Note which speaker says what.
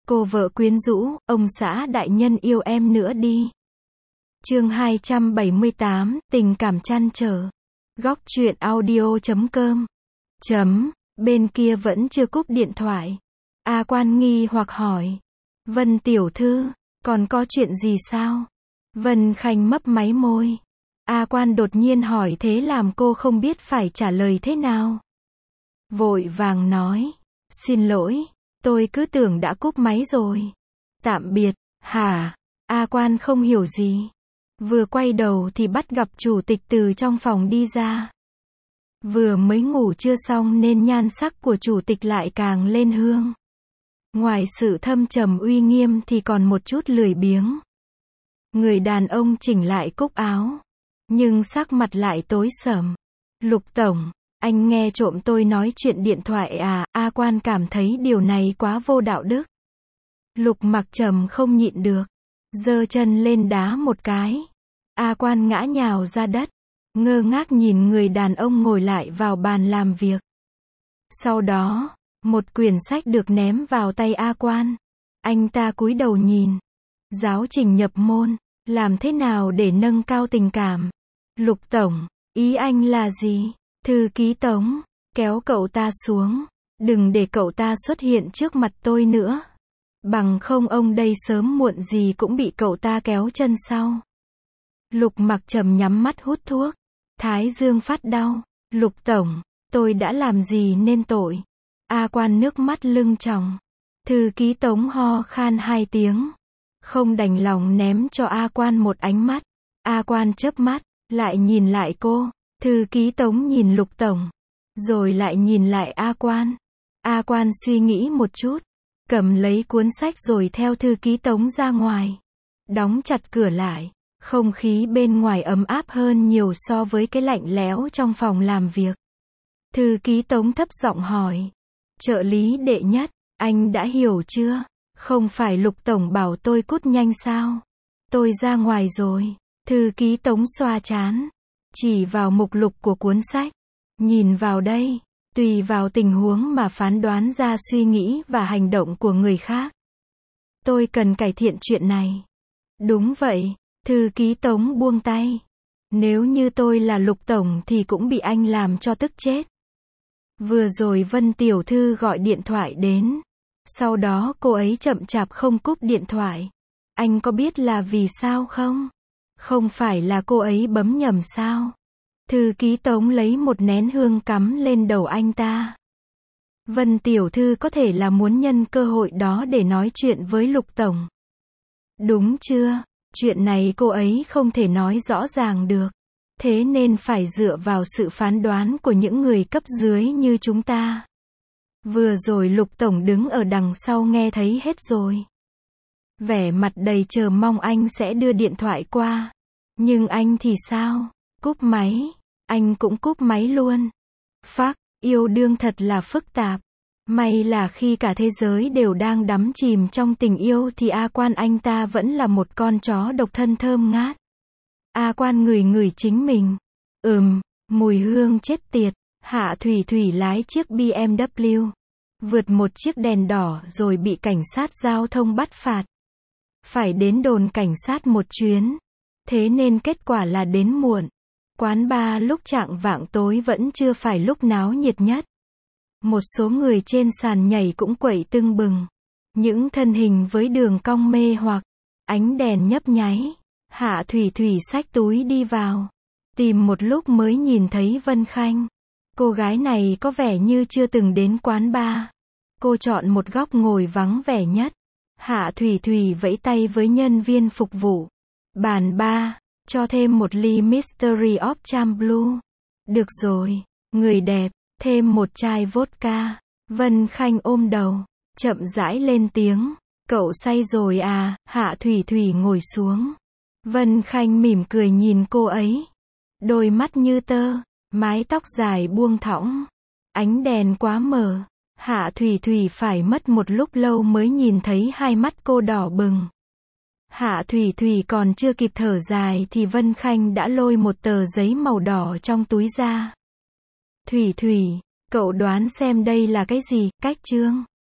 Speaker 1: Cô vợ quyến rũ, ông xã đại nhân yêu em nữa đi. Chương 278, tình cảm trăn trở. Góc truyện audio.com. Bên kia vẫn chưa cúp điện thoại. A Quan nghi hoặc hỏi. Vân tiểu thư, còn có chuyện gì sao? Vân Khanh mấp máy môi. A Quan đột nhiên hỏi thế làm cô không biết phải trả lời thế nào. Vội vàng nói. Xin lỗi, tôi cứ tưởng đã cúp máy rồi. Tạm biệt, hả? A Quan không hiểu gì. Vừa quay đầu thì bắt gặp chủ tịch từ trong phòng đi ra. Vừa mới ngủ chưa xong nên nhan sắc của chủ tịch lại càng lên hương. Ngoài sự thâm trầm uy nghiêm thì còn một chút lười biếng. Người đàn ông chỉnh lại cúc áo, nhưng sắc mặt lại tối sầm. Lục tổng, anh nghe trộm tôi nói chuyện điện thoại à? A Quan cảm thấy điều này quá vô đạo đức. Lục Mặc Trầm không nhịn được, giơ chân lên đá một cái. A Quan ngã nhào ra đất, ngơ ngác nhìn người đàn ông ngồi lại vào bàn làm việc. Sau đó, một quyển sách được ném vào tay A Quan. Anh ta cúi đầu nhìn. Giáo trình nhập môn, làm thế nào để nâng cao tình cảm? Lục tổng, ý anh là gì? Thư ký Tống, kéo cậu ta xuống. Đừng để cậu ta xuất hiện trước mặt tôi nữa. Bằng không ông đây sớm muộn gì cũng bị cậu ta kéo chân sau. Lục Mặc Trầm nhắm mắt hút thuốc. Thái dương phát đau. Lục tổng, tôi đã làm gì nên tội? A Quan nước mắt lưng tròng. Thư ký Tống ho khan 2 tiếng. Không đành lòng ném cho A Quan một ánh mắt. A Quan chớp mắt, lại nhìn lại cô. Thư ký Tống nhìn Lục tổng, rồi lại nhìn lại A Quan. A Quan suy nghĩ một chút, cầm lấy cuốn sách rồi theo thư ký Tống ra ngoài. Đóng chặt cửa lại. Không khí bên ngoài ấm áp hơn nhiều so với cái lạnh lẽo trong phòng làm việc. Thư ký Tống thấp giọng hỏi. Trợ lý đệ nhất, anh đã hiểu chưa? Không phải Lục tổng bảo tôi cút nhanh sao? Tôi ra ngoài rồi. Thư ký Tống xoa trán, chỉ vào mục lục của cuốn sách. Nhìn vào đây, tùy vào tình huống mà phán đoán ra suy nghĩ và hành động của người khác. Tôi cần cải thiện chuyện này. Đúng vậy. Thư ký Tống buông tay. Nếu như tôi là Lục tổng thì cũng bị anh làm cho tức chết. Vừa rồi Vân tiểu thư gọi điện thoại đến. Sau đó cô ấy chậm chạp không cúp điện thoại. Anh có biết là vì sao không? Không phải là cô ấy bấm nhầm sao? Thư ký Tống lấy một nén hương cắm lên đầu anh ta. Vân tiểu thư có thể là muốn nhân cơ hội đó để nói chuyện với Lục tổng. Đúng chưa? Chuyện này cô ấy không thể nói rõ ràng được. Thế nên phải dựa vào sự phán đoán của những người cấp dưới như chúng ta. Vừa rồi Lục tổng đứng ở đằng sau nghe thấy hết rồi. Vẻ mặt đầy chờ mong anh sẽ đưa điện thoại qua. Nhưng anh thì sao? Cúp máy. Anh cũng cúp máy luôn. Phác, yêu đương thật là phức tạp. May là khi cả thế giới đều đang đắm chìm trong tình yêu thì A Quan anh ta vẫn là một con chó độc thân thơm ngát. A Quan ngửi ngửi chính mình. Mùi hương chết tiệt. Hạ Thủy Thủy lái chiếc BMW. Vượt một chiếc đèn đỏ rồi bị cảnh sát giao thông bắt phạt. Phải đến đồn cảnh sát một chuyến. Thế nên kết quả là đến muộn. Quán bar lúc chạng vạng tối vẫn chưa phải lúc náo nhiệt nhất. Một số người trên sàn nhảy cũng quậy tưng bừng. Những thân hình với đường cong mê hoặc. Ánh đèn nhấp nháy. Hạ Thủy Thủy xách túi đi vào. Tìm một lúc mới nhìn thấy Vân Khanh. Cô gái này có vẻ như chưa từng đến quán bar. Cô chọn một góc ngồi vắng vẻ nhất. Hạ Thủy Thủy vẫy tay với nhân viên phục vụ. Bàn bar, cho thêm một ly Mystery of Cham Blue. Được rồi, người đẹp, thêm một chai vodka. Vân Khanh ôm đầu, chậm rãi lên tiếng. Cậu say rồi à? Hạ Thủy Thủy ngồi xuống. Vân Khanh mỉm cười nhìn cô ấy. Đôi mắt như tơ, mái tóc dài buông thõng. Ánh đèn quá mờ. Hạ Thủy Thủy phải mất một lúc lâu mới nhìn thấy hai mắt cô đỏ bừng. Hạ Thủy Thủy còn chưa kịp thở dài thì Vân Khanh đã lôi một tờ giấy màu đỏ trong túi ra. Thủy Thủy, cậu đoán xem đây là cái gì? Cách chương.